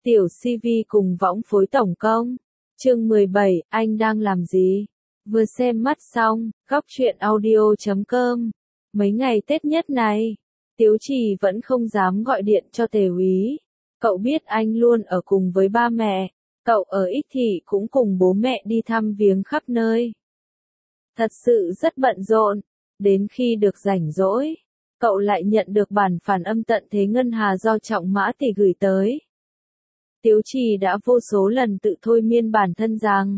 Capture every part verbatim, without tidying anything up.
Tiểu xê vê cùng võng phối tổng công. Chương mười bảy, anh đang làm gì? Vừa xem mắt xong, góc truyện audio chấm com. Mấy ngày Tết nhất này, Tiếu Trì vẫn không dám gọi điện cho Tề Úy. Cậu biết anh luôn ở cùng với ba mẹ, cậu ở Ích Thị cũng cùng bố mẹ đi thăm viếng khắp nơi. Thật sự rất bận rộn, đến khi được rảnh rỗi, cậu lại nhận được bản phản âm tận thế ngân hà do Trọng Mã Tỷ gửi tới. Tiếu Trì đã vô số lần tự thôi miên bản thân rằng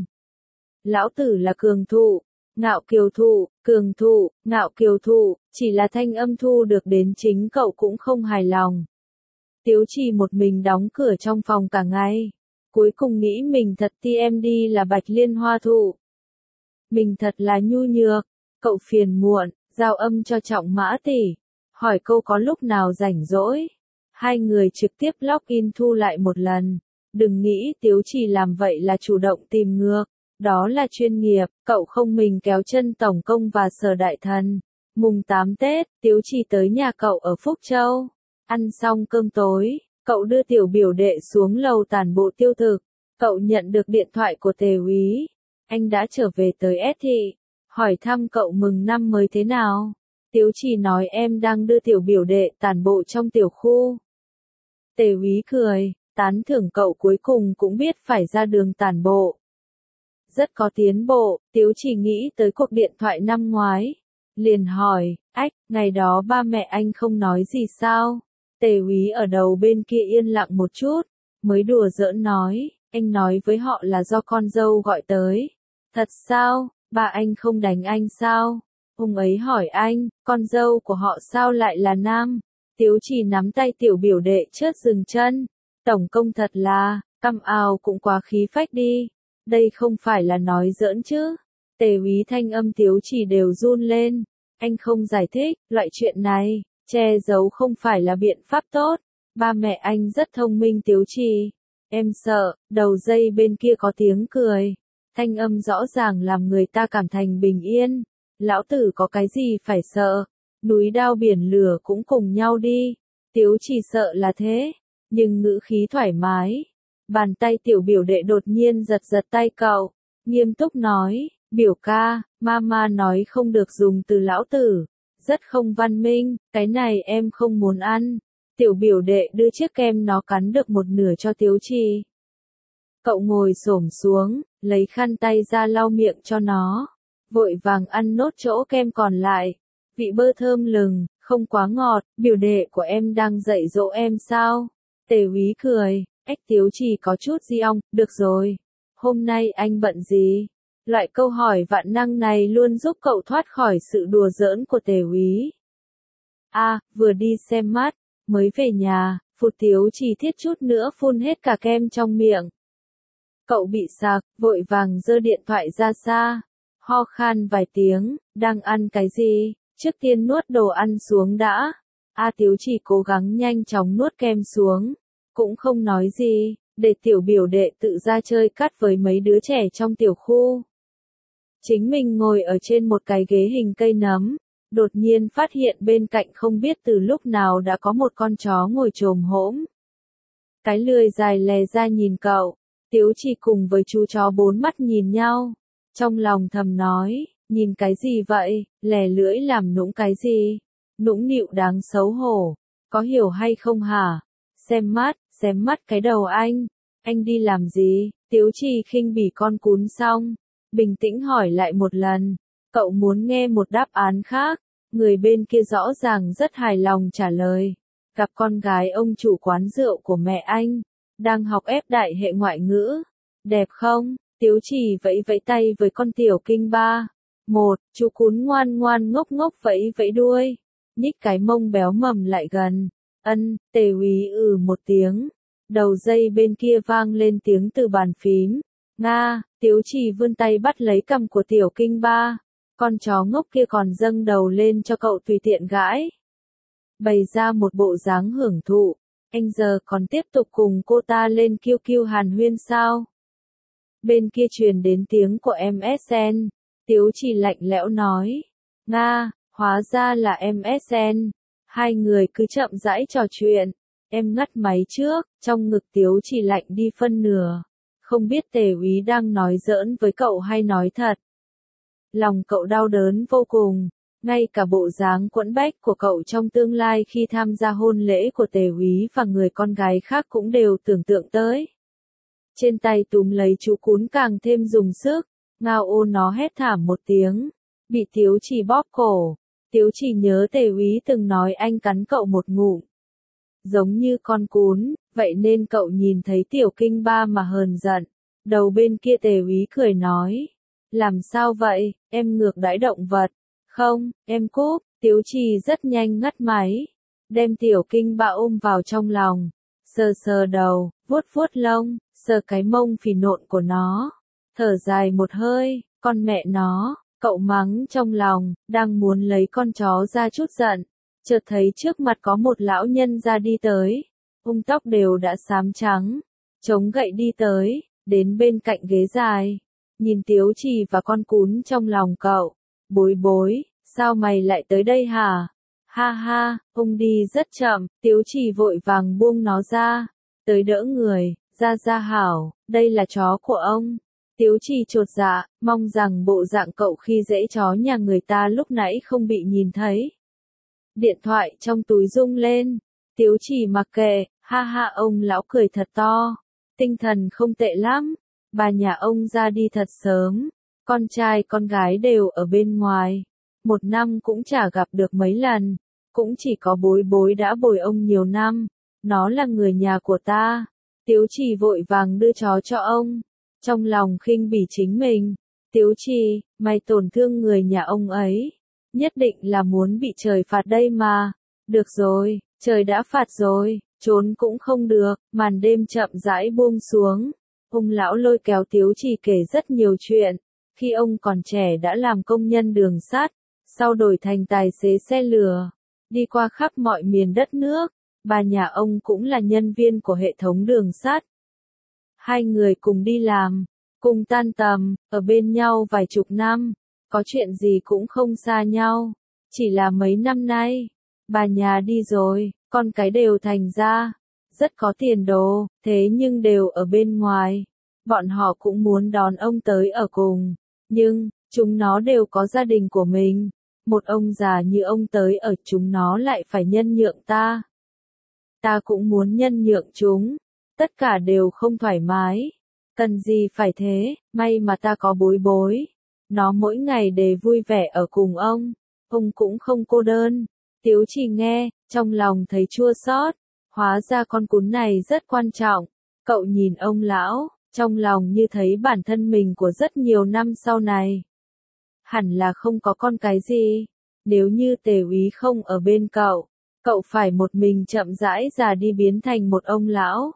lão tử là cường thụ, ngạo kiều thụ, cường thụ, ngạo kiều thụ, chỉ là thanh âm thu được đến chính cậu cũng không hài lòng. Tiếu Trì một mình đóng cửa trong phòng cả ngày, cuối cùng nghĩ mình thật tê em đê là bạch liên hoa thụ. Mình thật là nhu nhược, cậu phiền muộn, giao âm cho Trọng Mã Tỷ, hỏi câu có lúc nào rảnh rỗi. Hai người trực tiếp login thu lại một lần. Đừng nghĩ Tiếu Trì làm vậy là chủ động tìm ngược, đó là chuyên nghiệp, cậu không mình kéo chân tổng công và Sở Đại Thần. Mùng tám Tết, Tiếu Trì tới nhà cậu ở Phúc Châu. Ăn xong cơm tối, cậu đưa tiểu biểu đệ xuống lầu tản bộ tiêu thực. Cậu nhận được điện thoại của Tề Úy. Anh đã trở về tới S Thị, hỏi thăm cậu mừng năm mới thế nào. Tiếu Trì nói em đang đưa tiểu biểu đệ tản bộ trong tiểu khu. Tề Úy cười, tán thưởng cậu cuối cùng cũng biết phải ra đường tản bộ. Rất có tiến bộ, Tiếu Trì nghĩ tới cuộc điện thoại năm ngoái. Liền hỏi, ách, ngày đó ba mẹ anh không nói gì sao? Tề Úy ở đầu bên kia yên lặng một chút, mới đùa giỡn nói, anh nói với họ là do con dâu gọi tới. Thật sao, ba anh không đánh anh sao? Ông ấy hỏi anh, con dâu của họ sao lại là nam? Tiếu Trì nắm tay tiểu biểu đệ chớt dừng chân. Tổng công thật là, căm ào cũng quá khí phách đi. Đây không phải là nói giỡn chứ. Tề Úy thanh âm Tiếu Trì đều run lên. Anh không giải thích, loại chuyện này, che giấu không phải là biện pháp tốt. Ba mẹ anh rất thông minh Tiếu Trì. Em sợ, đầu dây bên kia có tiếng cười. Thanh âm rõ ràng làm người ta cảm thành bình yên. Lão tử có cái gì phải sợ. Núi đao biển lửa cũng cùng nhau đi. Tiếu Trì sợ là thế, nhưng ngữ khí thoải mái. Bàn tay tiểu biểu đệ đột nhiên giật giật tay cậu, nghiêm túc nói, biểu ca, mama nói không được dùng từ lão tử, rất không văn minh, cái này em không muốn ăn. Tiểu biểu đệ đưa chiếc kem nó cắn được một nửa cho Tiếu Trì. Cậu ngồi xổm xuống, lấy khăn tay ra lau miệng cho nó, vội vàng ăn nốt chỗ kem còn lại. Vị bơ thơm lừng, không quá ngọt, biểu đệ của em đang dạy dỗ em sao? Tề Úy cười, ếch Tiếu Trì có chút di ong, được rồi. Hôm nay anh bận gì? Loại câu hỏi vạn năng này luôn giúp cậu thoát khỏi sự đùa giỡn của Tề Úy. À, vừa đi xem mắt, mới về nhà, phụt Tiếu Trì thiết chút nữa phun hết cả kem trong miệng. Cậu bị sặc, vội vàng giơ điện thoại ra xa, ho khan vài tiếng, đang ăn cái gì? Trước tiên nuốt đồ ăn xuống đã. A Tiếu Trì cố gắng nhanh chóng nuốt kem xuống, cũng không nói gì, để tiểu biểu đệ tự ra chơi cắt với mấy đứa trẻ trong tiểu khu. Chính mình ngồi ở trên một cái ghế hình cây nấm, đột nhiên phát hiện bên cạnh không biết từ lúc nào đã có một con chó ngồi chồm hổm. Cái lười dài lè ra nhìn cậu, Tiếu Trì cùng với chú chó bốn mắt nhìn nhau, trong lòng thầm nói. Nhìn cái gì vậy, lè lưỡi làm nũng cái gì? Nũng nịu đáng xấu hổ, có hiểu hay không hả? Xem mắt, xem mắt cái đầu anh, anh đi làm gì? Tiếu Trì khinh bỉ con cún xong, bình tĩnh hỏi lại một lần, cậu muốn nghe một đáp án khác, người bên kia rõ ràng rất hài lòng trả lời, gặp con gái ông chủ quán rượu của mẹ anh, đang học ép đại hệ ngoại ngữ, đẹp không? Tiếu Trì vẫy vẫy tay với con tiểu kinh ba. Một, chú cún ngoan ngoan ngốc ngốc vẫy vẫy đuôi, nhích cái mông béo mầm lại gần. Ân, Tề Úy ừ một tiếng. Đầu dây bên kia vang lên tiếng từ bàn phím. Nga, Tiếu Trì vươn tay bắt lấy cằm của tiểu kinh ba. Con chó ngốc kia còn dâng đầu lên cho cậu tùy tiện gãi. Bày ra một bộ dáng hưởng thụ. Anh giờ còn tiếp tục cùng cô ta lên kiêu kiêu hàn huyên sao? Bên kia truyền đến tiếng của em ét en. Tiếu Trì lạnh lẽo nói, Nga, hóa ra là em ét en, hai người cứ chậm rãi trò chuyện, em ngắt máy trước, trong ngực Tiếu Chỉ lạnh đi phân nửa. Không biết Tề úy đang nói giỡn với cậu hay nói thật. Lòng cậu đau đớn vô cùng, ngay cả bộ dáng quẫn bách của cậu trong tương lai khi tham gia hôn lễ của Tề úy và người con gái khác cũng đều tưởng tượng tới. Trên tay túm lấy chú cún càng thêm dùng sức, ngao ô nó hét thảm một tiếng, bị Tiếu Chỉ bóp cổ. Tiếu Chỉ nhớ Tề úy từng nói anh cắn cậu một ngụm, giống như con cún, vậy nên cậu nhìn thấy Tiểu Kinh Ba mà hờn giận. Đầu bên kia Tề úy cười nói, làm sao vậy, em ngược đãi động vật. Không, em cúp. Tiếu Chỉ rất nhanh ngắt máy, đem Tiểu Kinh Ba ôm vào trong lòng, sờ sờ đầu, vuốt vuốt lông, sờ cái mông phì nộn của nó, thở dài một hơi, con mẹ nó, cậu mắng trong lòng, đang muốn lấy con chó ra chút giận, chợt thấy trước mặt có một lão nhân ra đi tới, ung tóc đều đã xám trắng, chống gậy đi tới, đến bên cạnh ghế dài, nhìn Tiếu Chỉ và con cún trong lòng cậu, bối bối, sao mày lại tới đây hả? Ha ha, ông đi rất chậm, Tiếu Chỉ vội vàng buông nó ra, tới đỡ người, ra ra hảo, đây là chó của ông. Tiếu Chỉ chột dạ, mong rằng bộ dạng cậu khi dễ chó nhà người ta lúc nãy không bị nhìn thấy. Điện thoại trong túi rung lên, Tiếu Chỉ mặc kệ, ha ha ông lão cười thật to, tinh thần không tệ lắm, bà nhà ông ra đi thật sớm, con trai con gái đều ở bên ngoài, một năm cũng chả gặp được mấy lần, cũng chỉ có bối bối đã bồi ông nhiều năm, nó là người nhà của ta. Tiếu Chỉ vội vàng đưa chó cho ông, trong lòng khinh bỉ chính mình. Tiếu Chỉ, mày tổn thương người nhà ông ấy, nhất định là muốn bị trời phạt đây mà. Được rồi, trời đã phạt rồi, trốn cũng không được, màn đêm chậm rãi buông xuống. Ông lão lôi kéo Tiếu Chỉ kể rất nhiều chuyện, khi ông còn trẻ đã làm công nhân đường sắt, sau đổi thành tài xế xe lửa, đi qua khắp mọi miền đất nước. Bà nhà ông cũng là nhân viên của hệ thống đường sắt. Hai người cùng đi làm, cùng tan tầm, ở bên nhau vài chục năm, có chuyện gì cũng không xa nhau. Chỉ là mấy năm nay, bà nhà đi rồi, con cái đều thành ra, rất có tiền đồ, thế nhưng đều ở bên ngoài. Bọn họ cũng muốn đón ông tới ở cùng, nhưng, chúng nó đều có gia đình của mình. Một ông già như ông tới ở chúng nó lại phải nhân nhượng ta. Ta cũng muốn nhân nhượng chúng, tất cả đều không thoải mái, cần gì phải thế, may mà ta có bối bối, nó mỗi ngày đều vui vẻ ở cùng ông, ông cũng không cô đơn. Tiếu Chỉ nghe, trong lòng thấy chua xót, hóa ra con cún này rất quan trọng, cậu nhìn ông lão, trong lòng như thấy bản thân mình của rất nhiều năm sau này. Hẳn là không có con cái gì, nếu như Tề úy không ở bên cậu, cậu phải một mình chậm rãi già đi biến thành một ông lão.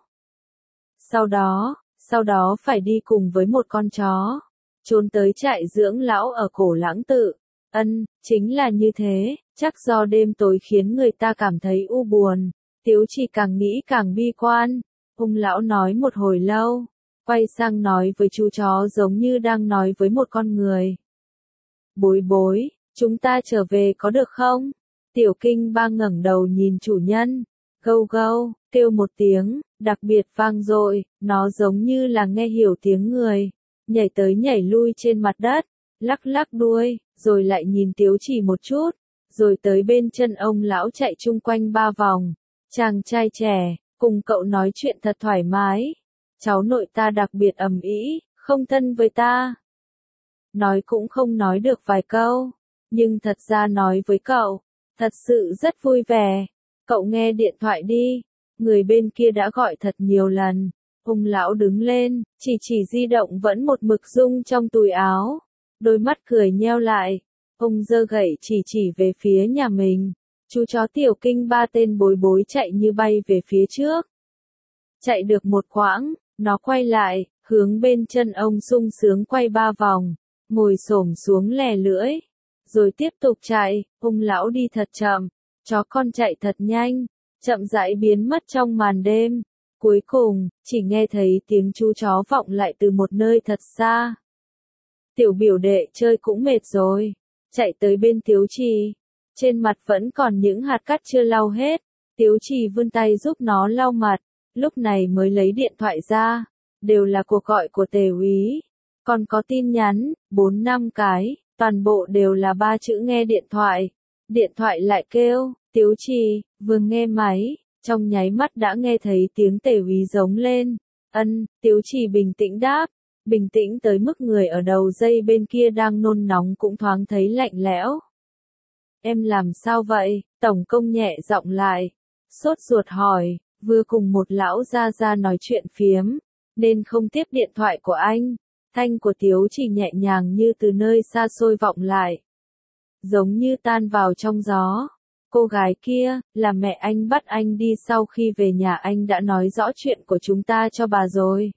Sau đó, sau đó phải đi cùng với một con chó, trốn tới trại dưỡng lão ở Cổ Lãng Tự. Ân, chính là như thế, chắc do đêm tối khiến người ta cảm thấy u buồn. Tiếu Chỉ càng nghĩ càng bi quan. Ông lão nói một hồi lâu, quay sang nói với chú chó giống như đang nói với một con người. Bối bối, chúng ta trở về có được không? Tiểu Kinh Ba ngẩng đầu nhìn chủ nhân, gâu gâu, kêu một tiếng, đặc biệt vang dội, nó giống như là nghe hiểu tiếng người, nhảy tới nhảy lui trên mặt đất, lắc lắc đuôi, rồi lại nhìn Tiếu Chỉ một chút, rồi tới bên chân ông lão chạy chung quanh ba vòng. Chàng trai trẻ, cùng cậu nói chuyện thật thoải mái. Cháu nội ta đặc biệt ầm ĩ, không thân với ta. Nói cũng không nói được vài câu, nhưng thật ra nói với cậu, thật sự rất vui vẻ. Cậu nghe điện thoại đi, người bên kia đã gọi thật nhiều lần. Ông lão đứng lên, chỉ chỉ di động vẫn một mực rung trong túi áo. Đôi mắt cười nheo lại, ông giơ gậy chỉ chỉ về phía nhà mình. Chú chó Tiểu Kinh Ba tên bối bối chạy như bay về phía trước. Chạy được một quãng, nó quay lại, hướng bên chân ông sung sướng quay ba vòng, ngồi xổm xuống lè lưỡi, rồi tiếp tục chạy. Ông lão đi thật chậm, chó con chạy thật nhanh, chậm rãi biến mất trong màn đêm. Cuối cùng, chỉ nghe thấy tiếng chú chó vọng lại từ một nơi thật xa. Tiểu biểu đệ chơi cũng mệt rồi, chạy tới bên Tiếu Chỉ, trên mặt vẫn còn những hạt cát chưa lau hết. Tiếu Trì vươn tay giúp nó lau mặt, lúc này mới lấy điện thoại ra, đều là cuộc gọi của Tề úy, còn có tin nhắn, bốn năm cái, toàn bộ đều là ba chữ nghe điện thoại. Điện thoại lại kêu, Tiếu Trì, vừa nghe máy, trong nháy mắt đã nghe thấy tiếng Tề úy giống lên. Ân, Tiếu Trì bình tĩnh đáp, bình tĩnh tới mức người ở đầu dây bên kia đang nôn nóng cũng thoáng thấy lạnh lẽo. Em làm sao vậy? Tổng công nhẹ giọng lại, sốt ruột hỏi, vừa cùng một lão gia gia nói chuyện phiếm, nên không tiếp điện thoại của anh. Thanh của Tiếu Trì nhẹ nhàng như từ nơi xa xôi vọng lại, giống như tan vào trong gió. Cô gái kia, là mẹ anh bắt anh đi sau khi về nhà anh đã nói rõ chuyện của chúng ta cho bà rồi.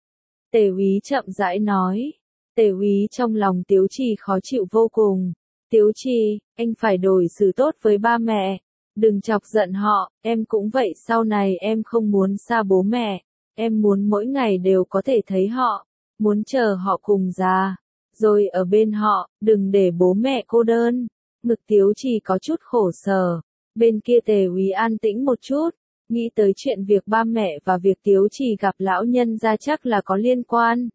Tề úy chậm rãi nói. Tề úy trong lòng Tiếu Trì khó chịu vô cùng. Tiếu Trì, anh phải đối xử tốt với ba mẹ. Đừng chọc giận họ, em cũng vậy, sau này em không muốn xa bố mẹ. Em muốn mỗi ngày đều có thể thấy họ, muốn chờ họ cùng già, rồi ở bên họ, đừng để bố mẹ cô đơn. Ngực Tiếu Trì có chút khổ sở, bên kia Tề úy an tĩnh một chút, nghĩ tới chuyện việc ba mẹ và việc Tiếu Trì gặp lão nhân gia chắc là có liên quan.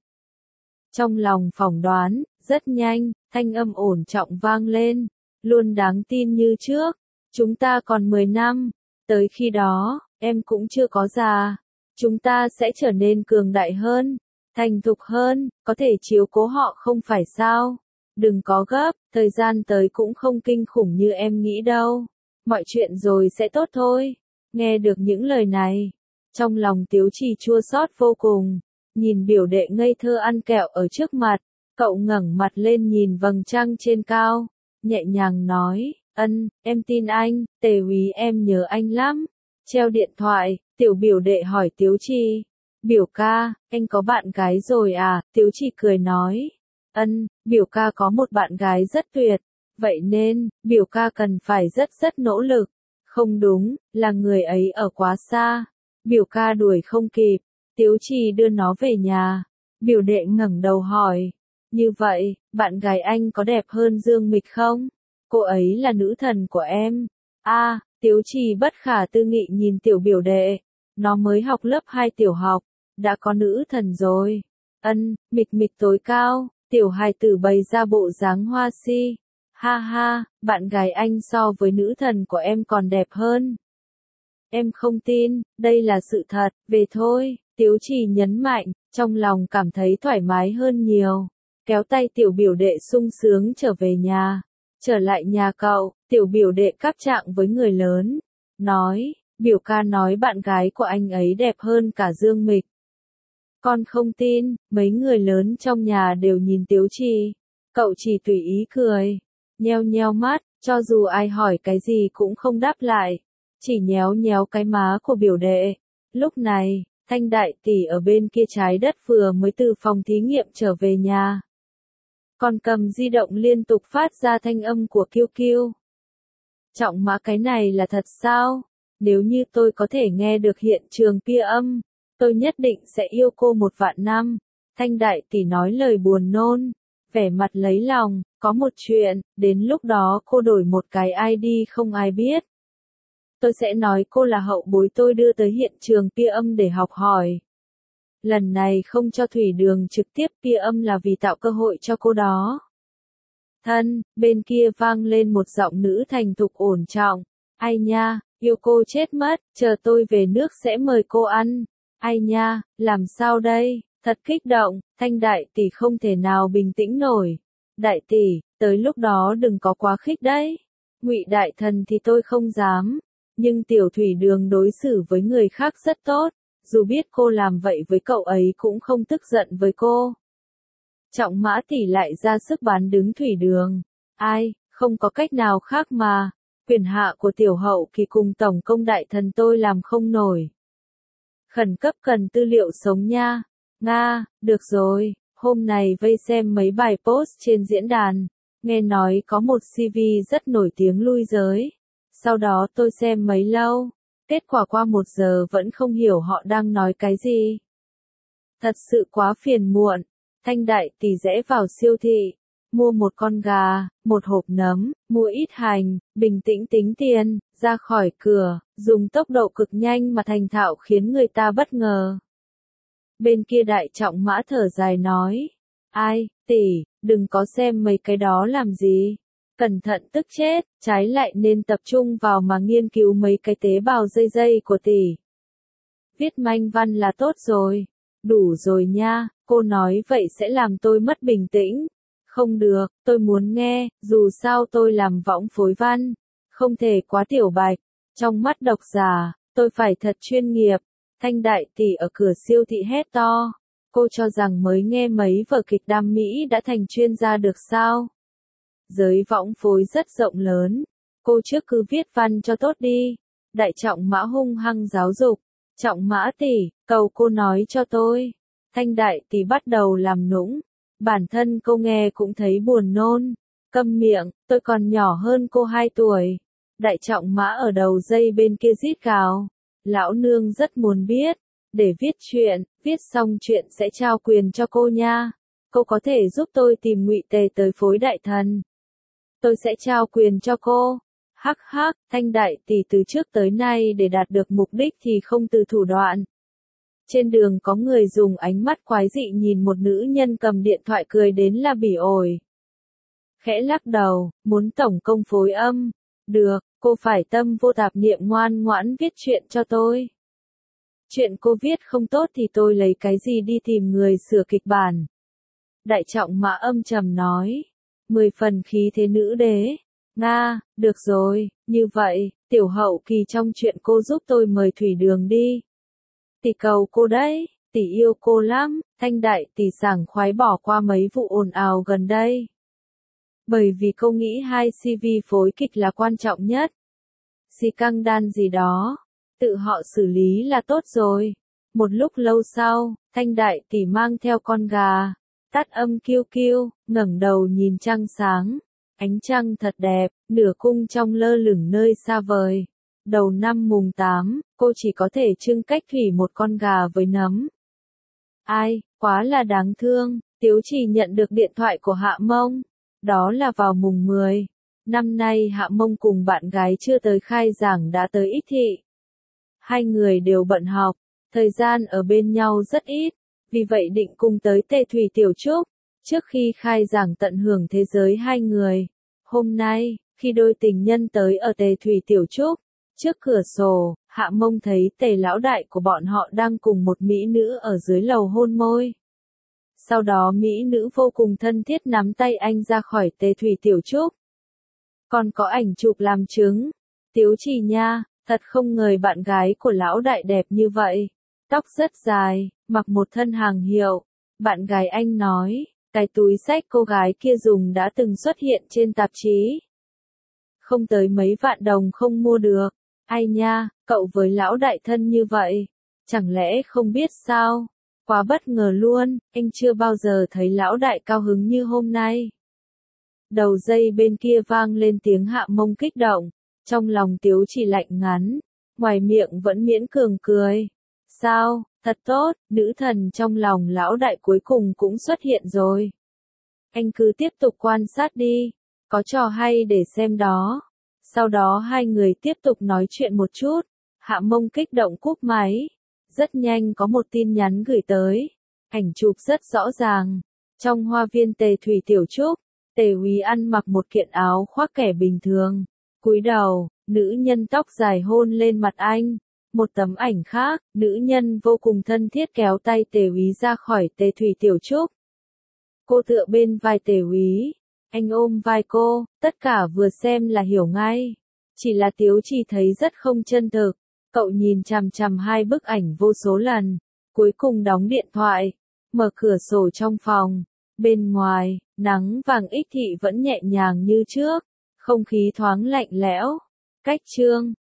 Trong lòng phỏng đoán, rất nhanh, thanh âm ổn trọng vang lên, luôn đáng tin như trước, chúng ta còn mười năm, tới khi đó, em cũng chưa có già, chúng ta sẽ trở nên cường đại hơn, thành thục hơn, có thể chiếu cố họ không phải sao. Đừng có gấp, thời gian tới cũng không kinh khủng như em nghĩ đâu. Mọi chuyện rồi sẽ tốt thôi. Nghe được những lời này, trong lòng Tiếu Trì chua xót vô cùng. Nhìn biểu đệ ngây thơ ăn kẹo ở trước mặt, cậu ngẩng mặt lên nhìn vầng trăng trên cao, nhẹ nhàng nói, ân, em tin anh, Tề úy em nhớ anh lắm. Treo điện thoại, tiểu biểu đệ hỏi Tiếu Trì, biểu ca, anh có bạn gái rồi à? Tiếu Trì cười nói, ân, biểu ca có một bạn gái rất tuyệt, vậy nên, biểu ca cần phải rất rất nỗ lực. Không đúng, là người ấy ở quá xa, biểu ca đuổi không kịp. Tiếu Trì đưa nó về nhà, biểu đệ ngẩng đầu hỏi, như vậy, bạn gái anh có đẹp hơn Dương Mịch không? Cô ấy là nữ thần của em. A, à, Tiếu Trì bất khả tư nghị nhìn tiểu biểu đệ, nó mới học lớp hai tiểu học, đã có nữ thần rồi. Ân, Mịch Mịch tối cao. Tiểu hài tử bày ra bộ dáng hoa si. Ha ha, bạn gái anh so với nữ thần của em còn đẹp hơn. Em không tin, đây là sự thật, về thôi. Tiếu Trì nhấn mạnh, trong lòng cảm thấy thoải mái hơn nhiều. Kéo tay tiểu biểu đệ sung sướng trở về nhà. Trở lại nhà cậu, tiểu biểu đệ cáp trạng với người lớn. Nói, biểu ca nói bạn gái của anh ấy đẹp hơn cả Dương Mịch. Con không tin, mấy người lớn trong nhà đều nhìn Tiếu Trì. Cậu chỉ tùy ý cười, nheo nheo mắt, cho dù ai hỏi cái gì cũng không đáp lại, chỉ nhéo nhéo cái má của biểu đệ. Lúc này, Thanh đại tỷ ở bên kia trái đất vừa mới từ phòng thí nghiệm trở về nhà. Còn cầm di động liên tục phát ra thanh âm của Kiêu Kiêu. Trọng mã, cái này là thật sao? Nếu như tôi có thể nghe được hiện trường pia âm, tôi nhất định sẽ yêu cô một vạn năm. Thanh đại tỷ nói lời buồn nôn, vẻ mặt lấy lòng, có một chuyện, đến lúc đó cô đổi một cái i đê không ai biết. Tôi sẽ nói cô là hậu bối tôi đưa tới hiện trường pia âm để học hỏi. Lần này không cho Thủy Đường trực tiếp pia âm là vì tạo cơ hội cho cô đó. Thân, bên kia vang lên một giọng nữ thành thục ổn trọng. Ai nha, yêu cô chết mất, chờ tôi về nước sẽ mời cô ăn. Ai nha, làm sao đây, thật kích động, Thanh đại tỷ không thể nào bình tĩnh nổi. Đại tỷ, tới lúc đó đừng có quá khích đấy. Ngụy đại thần thì tôi không dám, nhưng tiểu Thủy Đường đối xử với người khác rất tốt, dù biết cô làm vậy với cậu ấy cũng không tức giận với cô. Trọng mã tỷ lại ra sức bán đứng Thủy Đường. Ai, không có cách nào khác mà, quyền hạ của tiểu hậu kỳ cùng tổng công đại thần tôi làm không nổi. Khẩn cấp cần tư liệu sống nha. Nga, được rồi, hôm nay vây xem mấy bài post trên diễn đàn, nghe nói có một xê vê rất nổi tiếng lui giới. Sau đó tôi xem mấy lâu, kết quả qua một giờ vẫn không hiểu họ đang nói cái gì. Thật sự quá phiền muộn. Thanh đại tỷ rẽ vào siêu thị, mua một con gà, một hộp nấm, mua ít hành, bình tĩnh tính tiền, ra khỏi cửa, dùng tốc độ cực nhanh mà thành thạo khiến người ta bất ngờ. Bên kia Đại Trọng Mã thở dài nói, ai, tỷ, đừng có xem mấy cái đó làm gì. Cẩn thận tức chết, trái lại nên tập trung vào mà nghiên cứu mấy cái tế bào dây dây của tỷ. Viết manh văn là tốt rồi. Đủ rồi nha, cô nói vậy sẽ làm tôi mất bình tĩnh. Không được, tôi muốn nghe, dù sao tôi làm võng phối văn. Không thể quá tiểu bạch. Trong mắt độc giả, tôi phải thật chuyên nghiệp. Thanh Đại tỷ ở cửa siêu thị hét to. Cô cho rằng mới nghe mấy vở kịch đam mỹ đã thành chuyên gia được sao? Giới võng phối rất rộng lớn. Cô trước cứ viết văn cho tốt đi. Đại Trọng Mã hung hăng giáo dục. Trọng Mã tỷ, cầu cô nói cho tôi. Thanh Đại tỷ bắt đầu làm nũng. Bản thân cô nghe cũng thấy buồn nôn. Câm miệng, tôi còn nhỏ hơn cô hai tuổi. Đại Trọng Mã ở đầu dây bên kia rít gào. Lão nương rất muốn biết. Để viết chuyện, viết xong chuyện sẽ trao quyền cho cô nha. Cô có thể giúp tôi tìm Ngụy Tề tới phối đại thần. Tôi sẽ trao quyền cho cô. Hắc hắc, Thanh Đại tỷ từ trước tới nay để đạt được mục đích thì không từ thủ đoạn. Trên đường có người dùng ánh mắt quái dị nhìn một nữ nhân cầm điện thoại cười đến là bỉ ổi. Khẽ lắc đầu, muốn tổng công phối âm. Được, cô phải tâm vô tạp niệm ngoan ngoãn viết chuyện cho tôi. Chuyện cô viết không tốt thì tôi lấy cái gì đi tìm người sửa kịch bản. Đại Trọng Mã âm trầm nói. Mười phần khí thế nữ đế. Nga, được rồi, như vậy, tiểu hậu kỳ trong chuyện cô giúp tôi mời Thủy Đường đi. Tỷ cầu cô đấy, tỷ yêu cô lắm, Thanh Đại tỷ sảng khoái bỏ qua mấy vụ ồn ào gần đây. Bởi vì cô nghĩ hai xê vê phối kịch là quan trọng nhất. Xì căng đan gì đó, tự họ xử lý là tốt rồi. Một lúc lâu sau, Thanh Đại tỷ mang theo con gà, tắt âm kiêu kiêu, ngẩng đầu nhìn trăng sáng. Ánh trăng thật đẹp, nửa cung trong lơ lửng nơi xa vời. Đầu năm mùng tám, cô chỉ có thể trưng cách thủy một con gà với nấm. Ai, quá là đáng thương, Tiếu Trì nhận được điện thoại của Hạ Mông. Đó là vào mùng mười. Năm nay Hạ Mông cùng bạn gái chưa tới khai giảng đã tới Ích Thị. Hai người đều bận học, thời gian ở bên nhau rất ít, vì vậy định cùng tới Tề Thủy Tiểu Trúc. Trước khi khai giảng tận hưởng thế giới hai người. Hôm nay, khi đôi tình nhân tới ở Tề Thủy Tiểu Trúc, trước cửa sổ, Hạ Mông thấy Tề lão đại của bọn họ đang cùng một mỹ nữ ở dưới lầu hôn môi. Sau đó mỹ nữ vô cùng thân thiết nắm tay anh ra khỏi Tề Thủy Tiểu Trúc. Còn có ảnh chụp làm chứng. Tiếu Trì nha, thật không ngờ bạn gái của lão đại đẹp như vậy. Tóc rất dài, mặc một thân hàng hiệu. Bạn gái anh nói. Cái túi xách cô gái kia dùng đã từng xuất hiện trên tạp chí. Không tới mấy vạn đồng không mua được. Ai nha, cậu với lão đại thân như vậy. Chẳng lẽ không biết sao? Quá bất ngờ luôn, anh chưa bao giờ thấy lão đại cao hứng như hôm nay. Đầu dây bên kia vang lên tiếng Hạ Mông kích động. Trong lòng Tiếu Trì lạnh ngắn. Ngoài miệng vẫn miễn cường cười. Sao? Thật tốt, nữ thần trong lòng lão đại cuối cùng cũng xuất hiện rồi. Anh cứ tiếp tục quan sát đi, có trò hay để xem đó. Sau đó hai người tiếp tục nói chuyện một chút, Hạ Mông kích động cúp máy. Rất nhanh có một tin nhắn gửi tới, ảnh chụp rất rõ ràng. Trong hoa viên Tề Thủy Tiểu Trúc, Tề Úy ăn mặc một kiện áo khoác kẻ bình thường. Cúi đầu, nữ nhân tóc dài hôn lên mặt anh. Một tấm ảnh khác, nữ nhân vô cùng thân thiết kéo tay Tề Úy ra khỏi Tề Thủy Tiểu Trúc. Cô tựa bên vai Tề Úy, anh ôm vai cô, tất cả vừa xem là hiểu ngay. Chỉ là Tiếu Trì thấy rất không chân thực, cậu nhìn chằm chằm hai bức ảnh vô số lần, cuối cùng đóng điện thoại, mở cửa sổ trong phòng. Bên ngoài, nắng vàng Ích Thị vẫn nhẹ nhàng như trước, không khí thoáng lạnh lẽo. Cách chương